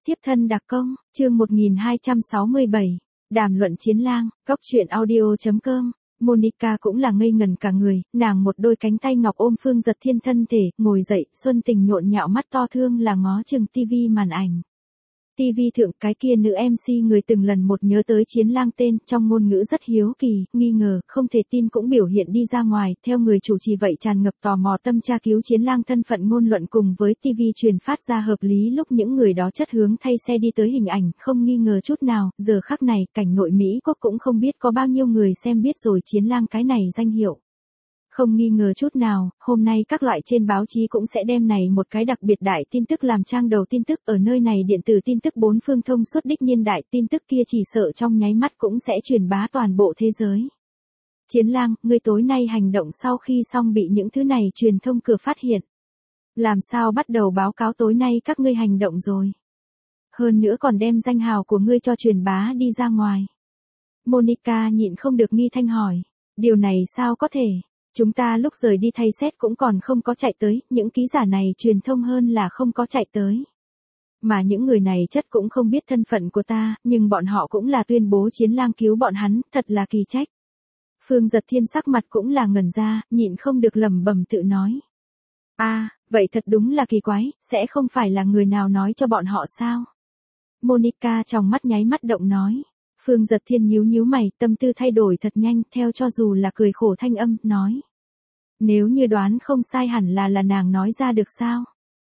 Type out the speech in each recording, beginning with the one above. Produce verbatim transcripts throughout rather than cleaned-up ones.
Tiếp thân đặc công, chương một nghìn hai trăm sáu mươi bảy, đàm luận chiến lang, góc truyện audio chấm com. Monica cũng là ngây ngần cả người, nàng một đôi cánh tay ngọc ôm Phương Giật Thiên thân thể, ngồi dậy, xuân tình nhộn nhạo mắt to thương là ngó chừng tivi màn ảnh. Tivi thượng cái kia nữ em xê người từng lần một nhớ tới chiến lang tên, trong ngôn ngữ rất hiếu kỳ, nghi ngờ, không thể tin cũng biểu hiện đi ra ngoài, theo người chủ trì vậy tràn ngập tò mò tâm tra cứu chiến lang thân phận ngôn luận cùng với tivi truyền phát ra hợp lý lúc những người đó chất hướng thay xe đi tới hình ảnh, không nghi ngờ chút nào, giờ khắc này, cảnh nội Mỹ quốc cũng không biết có bao nhiêu người xem biết rồi chiến lang cái này danh hiệu. Không nghi ngờ chút nào, hôm nay các loại trên báo chí cũng sẽ đem này một cái đặc biệt đại tin tức làm trang đầu tin tức ở nơi này điện tử tin tức bốn phương thông suốt đích niên đại tin tức kia chỉ sợ trong nháy mắt cũng sẽ truyền bá toàn bộ thế giới. Chiến lang, ngươi tối nay hành động sau khi xong bị những thứ này truyền thông cửa phát hiện. Làm sao bắt đầu báo cáo tối nay các ngươi hành động rồi? Hơn nữa còn đem danh hào của ngươi cho truyền bá đi ra ngoài. Monica nhịn không được nghi thanh hỏi, điều này sao có thể? Chúng ta lúc rời đi thay xét cũng còn không có chạy tới, những ký giả này truyền thông hơn là không có chạy tới. Mà những người này chất cũng không biết thân phận của ta, nhưng bọn họ cũng là tuyên bố chiến lang cứu bọn hắn, thật là kỳ trách. Phương Giật Thiên sắc mặt cũng là ngẩn ra, nhịn không được lẩm bẩm tự nói. A, à, vậy thật đúng là kỳ quái, sẽ không phải là người nào nói cho bọn họ sao? Monica trong mắt nháy mắt động nói. Phương Giật Thiên nhíu nhíu mày, tâm tư thay đổi thật nhanh, theo cho dù là cười khổ thanh âm, nói. Nếu như đoán không sai hẳn là là nàng nói ra được sao?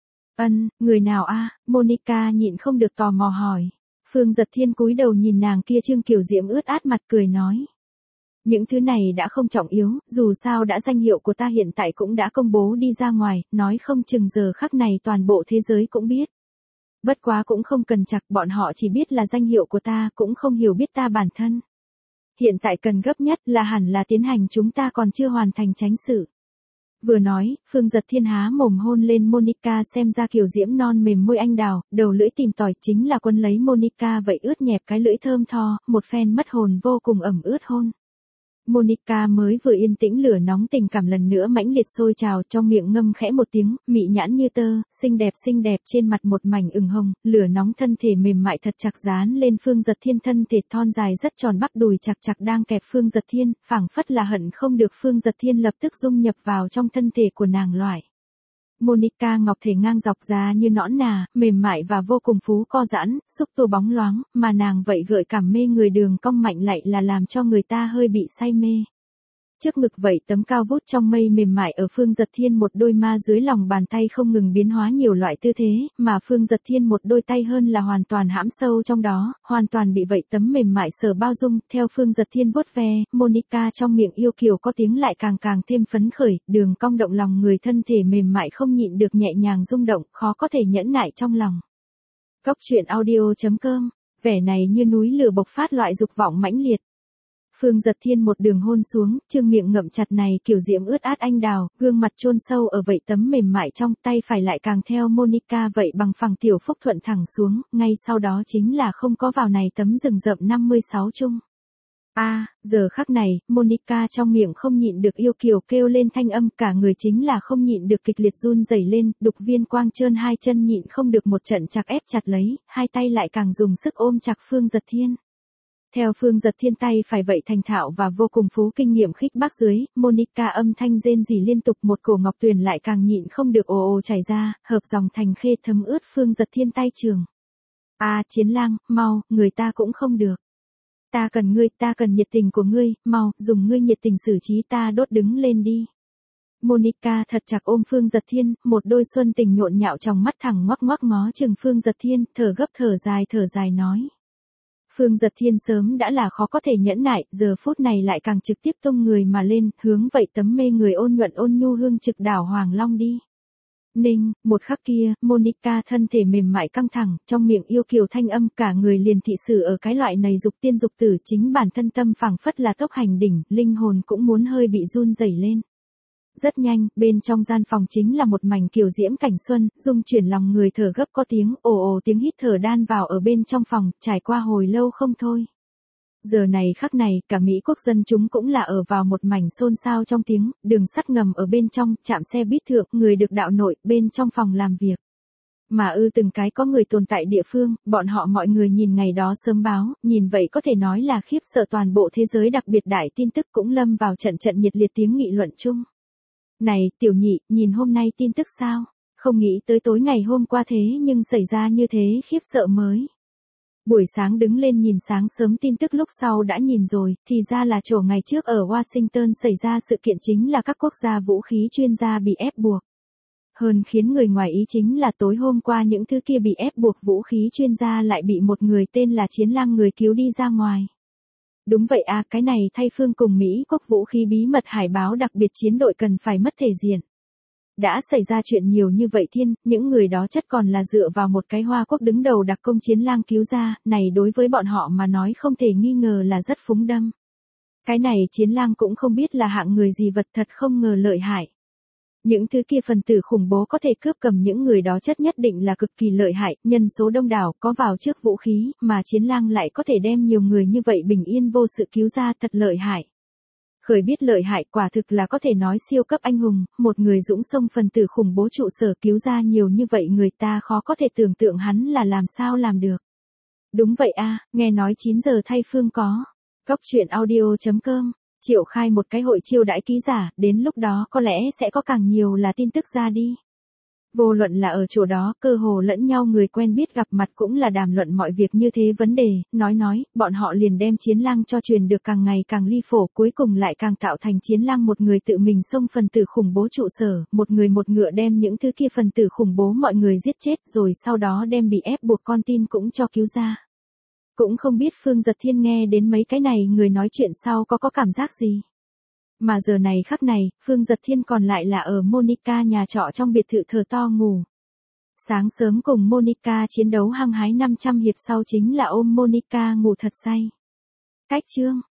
Ân, người nào a? Monica nhịn không được tò mò hỏi. Phương Giật Thiên cúi đầu nhìn nàng kia trương kiểu diễm ướt át mặt cười nói. Những thứ này đã không trọng yếu, dù sao đã danh hiệu của ta hiện tại cũng đã công bố đi ra ngoài, nói không chừng giờ khắc này toàn bộ thế giới cũng biết. Bất quá cũng không cần chặt, bọn họ chỉ biết là danh hiệu của ta, cũng không hiểu biết ta bản thân. Hiện tại cần gấp nhất là hẳn là tiến hành chúng ta còn chưa hoàn thành chánh sự. Vừa nói, Phương Giật Thiên há mồm hôn lên Monica xem ra kiểu diễm non mềm môi anh đào, đầu lưỡi tìm tòi chính là quân lấy Monica vậy ướt nhẹp cái lưỡi thơm tho, một phen mất hồn vô cùng ẩm ướt hôn. Monica mới vừa yên tĩnh lửa nóng tình cảm lần nữa mãnh liệt sôi trào trong miệng ngâm khẽ một tiếng, mị nhãn như tơ, xinh đẹp xinh đẹp trên mặt một mảnh ửng hồng, lửa nóng thân thể mềm mại thật chặt dán lên Phương Giật Thiên thân thể thon dài rất tròn bắp đùi chặt chặt đang kẹp Phương Giật Thiên, phảng phất là hận không được Phương Giật Thiên lập tức dung nhập vào trong thân thể của nàng loại. Monica ngọc thể ngang dọc ra như nõn nà, mềm mại và vô cùng phú co giãn, xúc tua bóng loáng, mà nàng vậy gợi cảm mê người đường cong mạnh lại là làm cho người ta hơi bị say mê. Trước ngực vậy tấm cao vút trong mây mềm mại ở Phương Giật Thiên một đôi ma dưới lòng bàn tay không ngừng biến hóa nhiều loại tư thế, mà Phương Giật Thiên một đôi tay hơn là hoàn toàn hãm sâu trong đó, hoàn toàn bị vậy tấm mềm mại sờ bao dung, theo Phương Giật Thiên vuốt ve, Monica trong miệng yêu kiều có tiếng lại càng càng thêm phấn khởi, đường cong động lòng người thân thể mềm mại không nhịn được nhẹ nhàng rung động, khó có thể nhẫn nại trong lòng. Góc truyện audio chấm com, vẻ này như núi lửa bộc phát loại dục vọng mãnh liệt. Phương Giật Thiên một đường hôn xuống, trương miệng ngậm chặt này kiểu diễm ướt át anh đào, gương mặt chôn sâu ở vậy tấm mềm mại trong tay phải lại càng theo Monica vậy bằng phẳng tiểu phúc thuận thẳng xuống, ngay sau đó chính là không có vào này tấm rừng rậm năm mươi sáu chung. A, à, giờ khắc này, Monica trong miệng không nhịn được yêu kiều kêu lên thanh âm, cả người chính là không nhịn được kịch liệt run rẩy lên, đục viên quang trơn hai chân nhịn không được một trận chặt ép chặt lấy, hai tay lại càng dùng sức ôm chặt Phương Giật Thiên. Theo Phương Giật Thiên tay phải vậy thành thạo và vô cùng phú kinh nghiệm khích bác dưới, Monica âm thanh rên rỉ liên tục một cổ ngọc tuyền lại càng nhịn không được ồ ồ chảy ra, hợp dòng thành khê thấm ướt Phương Giật Thiên tay trường. A, à, chiến lang, mau, người ta cũng không được. Ta cần ngươi, ta cần nhiệt tình của ngươi, mau, dùng ngươi nhiệt tình xử trí ta đốt đứng lên đi. Monica thật chặt ôm Phương Giật Thiên, một đôi xuân tình nhộn nhạo trong mắt thẳng ngoắc ngoắc ngó chừng Phương Giật Thiên, thở gấp thở dài thở dài nói. Phương Giật Thiên sớm đã là khó có thể nhẫn nại, giờ phút này lại càng trực tiếp tung người mà lên, hướng vậy tấm mê người ôn nhuận ôn nhu hương trực đảo Hoàng Long đi. Ninh, một khắc kia, Monica thân thể mềm mại căng thẳng, trong miệng yêu kiều thanh âm cả người liền thị sử ở cái loại này dục tiên dục tử chính bản thân tâm phảng phất là tốc hành đỉnh, linh hồn cũng muốn hơi bị run rẩy lên. Rất nhanh, bên trong gian phòng chính là một mảnh kiều diễm cảnh xuân, dung chuyển lòng người thở gấp có tiếng, ồ ồ tiếng hít thở đan vào ở bên trong phòng, trải qua hồi lâu không thôi. Giờ này khắc này, cả Mỹ quốc dân chúng cũng là ở vào một mảnh xôn xao trong tiếng, đường sắt ngầm ở bên trong, trạm xe buýt thượng, người được đạo nội, bên trong phòng làm việc. Mà ư từng cái có người tồn tại địa phương, bọn họ mọi người nhìn ngày đó sớm báo, nhìn vậy có thể nói là khiếp sợ toàn bộ thế giới, đặc biệt đại tin tức cũng lâm vào trận trận nhiệt liệt tiếng nghị luận chung. Này, tiểu nhị, nhìn hôm nay tin tức sao? Không nghĩ tới tối ngày hôm qua thế nhưng xảy ra như thế, khiếp sợ mới. Buổi sáng đứng lên nhìn sáng sớm tin tức, lúc sau đã nhìn rồi, thì ra là chỗ ngày trước ở Washington xảy ra sự kiện, chính là các quốc gia vũ khí chuyên gia bị ép buộc. Hơn khiến người ngoài ý chính là tối hôm qua những thứ kia bị ép buộc vũ khí chuyên gia lại bị một người tên là Chiến Lang người cứu đi ra ngoài. Đúng vậy à, cái này thay Phương cùng Mỹ quốc vũ khí bí mật hải báo đặc biệt chiến đội cần phải mất thể diện. Đã xảy ra chuyện nhiều như vậy thiên, những người đó chất còn là dựa vào một cái Hoa quốc đứng đầu đặc công Chiến Lang cứu ra, này đối với bọn họ mà nói không thể nghi ngờ là rất phúng đâm. Cái này Chiến Lang cũng không biết là hạng người gì, vật thật không ngờ lợi hại. Những thứ kia phần tử khủng bố có thể cướp cầm những người đó chất nhất định là cực kỳ lợi hại, nhân số đông đảo, có vào trước vũ khí, mà Chiến Lang lại có thể đem nhiều người như vậy bình yên vô sự cứu ra, thật lợi hại. Khởi biết lợi hại, quả thực là có thể nói siêu cấp anh hùng, một người dũng sông phần tử khủng bố trụ sở cứu ra nhiều như vậy, người ta khó có thể tưởng tượng hắn là làm sao làm được. Đúng vậy a, nghe nói chín giờ thay Phương có. Cóc truyện audio chấm com triệu khai một cái hội chiêu đãi ký giả, đến lúc đó có lẽ sẽ có càng nhiều là tin tức ra đi. Vô luận là ở chỗ đó, cơ hồ lẫn nhau người quen biết gặp mặt cũng là đàm luận mọi việc như thế vấn đề, nói nói, bọn họ liền đem Chiến Lang cho truyền được càng ngày càng ly phổ, cuối cùng lại càng tạo thành Chiến Lang một người tự mình xông phần tử khủng bố trụ sở, một người một ngựa đem những thứ kia phần tử khủng bố mọi người giết chết, rồi sau đó đem bị ép buộc con tin cũng cho cứu ra. Cũng không biết Phương Giật Thiên nghe đến mấy cái này người nói chuyện sau có có cảm giác gì. Mà giờ này khắc này, Phương Giật Thiên còn lại là ở Monica nhà trọ trong biệt thự thờ to ngủ. Sáng sớm cùng Monica chiến đấu hăng hái năm trăm hiệp sau chính là ôm Monica ngủ thật say. Cách chương